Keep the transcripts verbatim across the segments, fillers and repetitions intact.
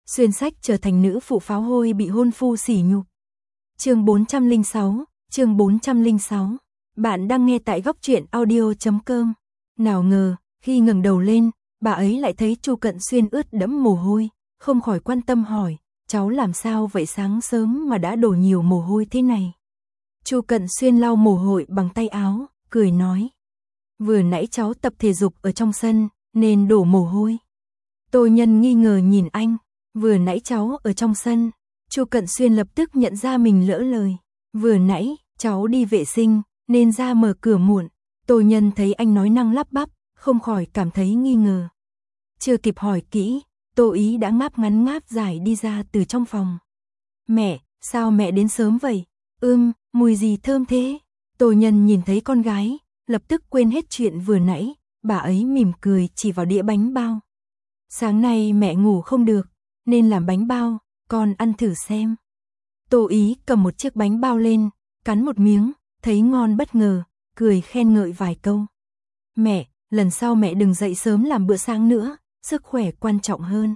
xuyên sách trở thành nữ phụ pháo hôi bị hôn phu sỉ nhục. Chương bốn trăm lẻ sáu, chương bốn trăm lẻ sáu. Bạn đang nghe tại góc truyện audio chấm com. Nào ngờ, khi ngẩng đầu lên, bà ấy lại thấy Chu Cận Xuyên ướt đẫm mồ hôi, không khỏi quan tâm hỏi, cháu làm sao vậy, sáng sớm mà đã đổ nhiều mồ hôi thế này. Chu Cận Xuyên lau mồ hôi bằng tay áo, cười nói, vừa nãy cháu tập thể dục ở trong sân, nên đổ mồ hôi. Tô Nhân nghi ngờ nhìn anh, vừa nãy cháu ở trong sân. Chu Cận Xuyên lập tức nhận ra mình lỡ lời, vừa nãy cháu đi vệ sinh, nên ra mở cửa muộn. Tô Nhân thấy anh nói năng lắp bắp, không khỏi cảm thấy nghi ngờ. Chưa kịp hỏi kỹ, Tô Ý đã ngáp ngắn ngáp dài đi ra từ trong phòng. Mẹ, sao mẹ đến sớm vậy? Ưm, mùi gì thơm thế? Tô Nhân nhìn thấy con gái, lập tức quên hết chuyện vừa nãy, bà ấy mỉm cười chỉ vào đĩa bánh bao. Sáng nay mẹ ngủ không được, nên làm bánh bao, con ăn thử xem. Tô Ý cầm một chiếc bánh bao lên, cắn một miếng, thấy ngon bất ngờ, cười khen ngợi vài câu. Mẹ, lần sau mẹ đừng dậy sớm làm bữa sáng nữa, sức khỏe quan trọng hơn.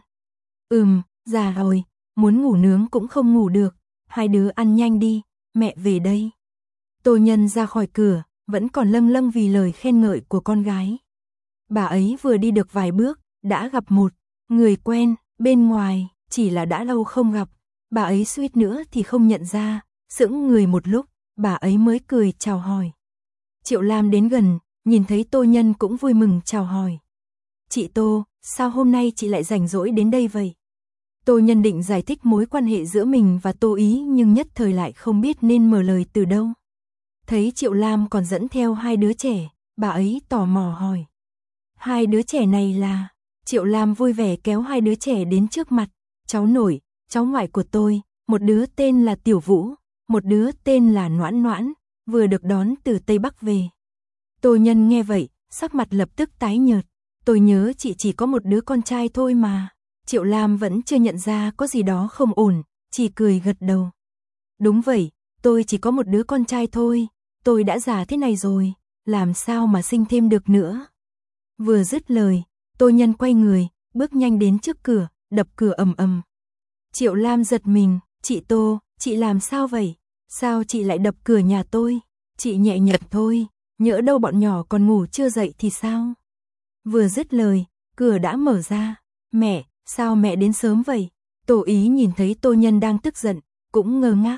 Ừm, già rồi, muốn ngủ nướng cũng không ngủ được, hai đứa ăn nhanh đi, mẹ về đây. Tô Nhân ra khỏi cửa, vẫn còn lâng lâng vì lời khen ngợi của con gái. Bà ấy vừa đi được vài bước, đã gặp một người quen, bên ngoài, chỉ là đã lâu không gặp, bà ấy suýt nữa thì không nhận ra, sững người một lúc, bà ấy mới cười chào hỏi. Triệu Lam đến gần, nhìn thấy Tô Nhân cũng vui mừng chào hỏi. Chị Tô, sao hôm nay chị lại rảnh rỗi đến đây vậy? Tô Nhân định giải thích mối quan hệ giữa mình và Tô Ý nhưng nhất thời lại không biết nên mở lời từ đâu. Thấy Triệu Lam còn dẫn theo hai đứa trẻ, bà ấy tò mò hỏi. Hai đứa trẻ này là... Triệu Lam vui vẻ kéo hai đứa trẻ đến trước mặt. Cháu nội, cháu ngoại của tôi, một đứa tên là Tiểu Vũ, một đứa tên là Noãn Noãn, vừa được đón từ Tây Bắc về. Tô Nhân nghe vậy, sắc mặt lập tức tái nhợt. Tôi nhớ chị chỉ có một đứa con trai thôi mà. Triệu Lam vẫn chưa nhận ra có gì đó không ổn, chỉ cười gật đầu. Đúng vậy, tôi chỉ có một đứa con trai thôi, tôi đã già thế này rồi, làm sao mà sinh thêm được nữa. Vừa dứt lời, Tô Nhân quay người, bước nhanh đến trước cửa, đập cửa ầm ầm. Triệu Lam giật mình, chị Tô, chị làm sao vậy? Sao chị lại đập cửa nhà tôi? Chị nhẹ nhật thôi, nhỡ đâu bọn nhỏ còn ngủ chưa dậy thì sao? Vừa dứt lời, cửa đã mở ra. Mẹ, sao mẹ đến sớm vậy? Tô Ý nhìn thấy Tô Nhân đang tức giận, cũng ngơ ngác.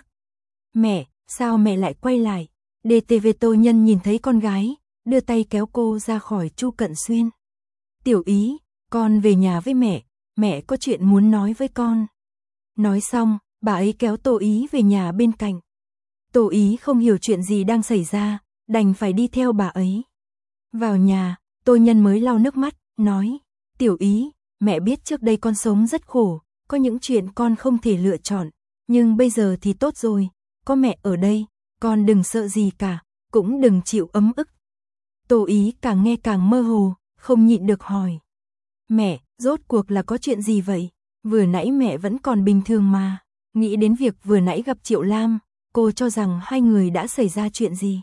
Mẹ, sao mẹ lại quay lại? đê tê vê Tô Nhân nhìn thấy con gái, đưa tay kéo cô ra khỏi Chu Cận Xuyên. Tiểu Ý, con về nhà với mẹ, mẹ có chuyện muốn nói với con. Nói xong, bà ấy kéo Tô Ý về nhà bên cạnh. Tô Ý không hiểu chuyện gì đang xảy ra, đành phải đi theo bà ấy. Vào nhà, Tô Nhân mới lau nước mắt, nói, Tiểu Ý, mẹ biết trước đây con sống rất khổ, có những chuyện con không thể lựa chọn, nhưng bây giờ thì tốt rồi, có mẹ ở đây, con đừng sợ gì cả, cũng đừng chịu ấm ức. Tô Ý càng nghe càng mơ hồ, không nhịn được hỏi. Mẹ, rốt cuộc là có chuyện gì vậy? Vừa nãy mẹ vẫn còn bình thường mà. Nghĩ đến việc vừa nãy gặp Triệu Lam, cô cho rằng hai người đã xảy ra chuyện gì.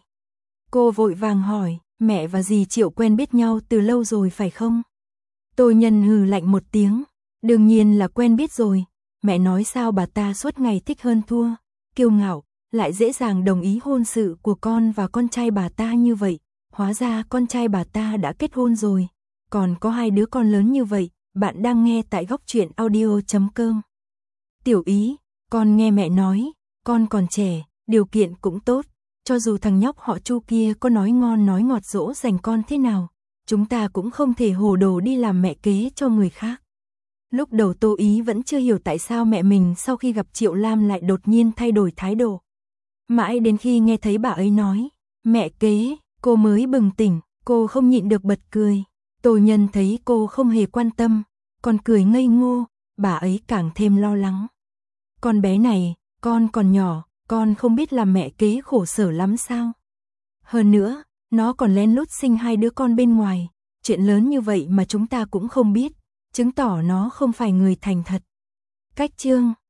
Cô vội vàng hỏi, mẹ và dì Triệu quen biết nhau từ lâu rồi phải không? Tô Nhân hừ lạnh một tiếng, đương nhiên là quen biết rồi. Mẹ nói sao bà ta suốt ngày thích hơn thua, kiêu ngạo, lại dễ dàng đồng ý hôn sự của con và con trai bà ta như vậy. Hóa ra con trai bà ta đã kết hôn rồi, còn có hai đứa con lớn như vậy. Bạn đang nghe tại góc truyện audio chấm com. Tiểu Ý, con nghe mẹ nói, con còn trẻ, điều kiện cũng tốt, cho dù thằng nhóc họ Chu kia có nói ngon nói ngọt dỗ dành con thế nào, chúng ta cũng không thể hồ đồ đi làm mẹ kế cho người khác. Lúc đầu Tô Ý vẫn chưa hiểu tại sao mẹ mình sau khi gặp Triệu Lam lại đột nhiên thay đổi thái độ. Mãi đến khi nghe thấy bà ấy nói, mẹ kế, cô mới bừng tỉnh, cô không nhịn được bật cười. Tô Nhân thấy cô không hề quan tâm, còn cười ngây ngô, bà ấy càng thêm lo lắng. Con bé này, con còn nhỏ, con không biết làm mẹ kế khổ sở lắm sao? Hơn nữa, nó còn lén lút sinh hai đứa con bên ngoài, chuyện lớn như vậy mà chúng ta cũng không biết, chứng tỏ nó không phải người thành thật. Cách chương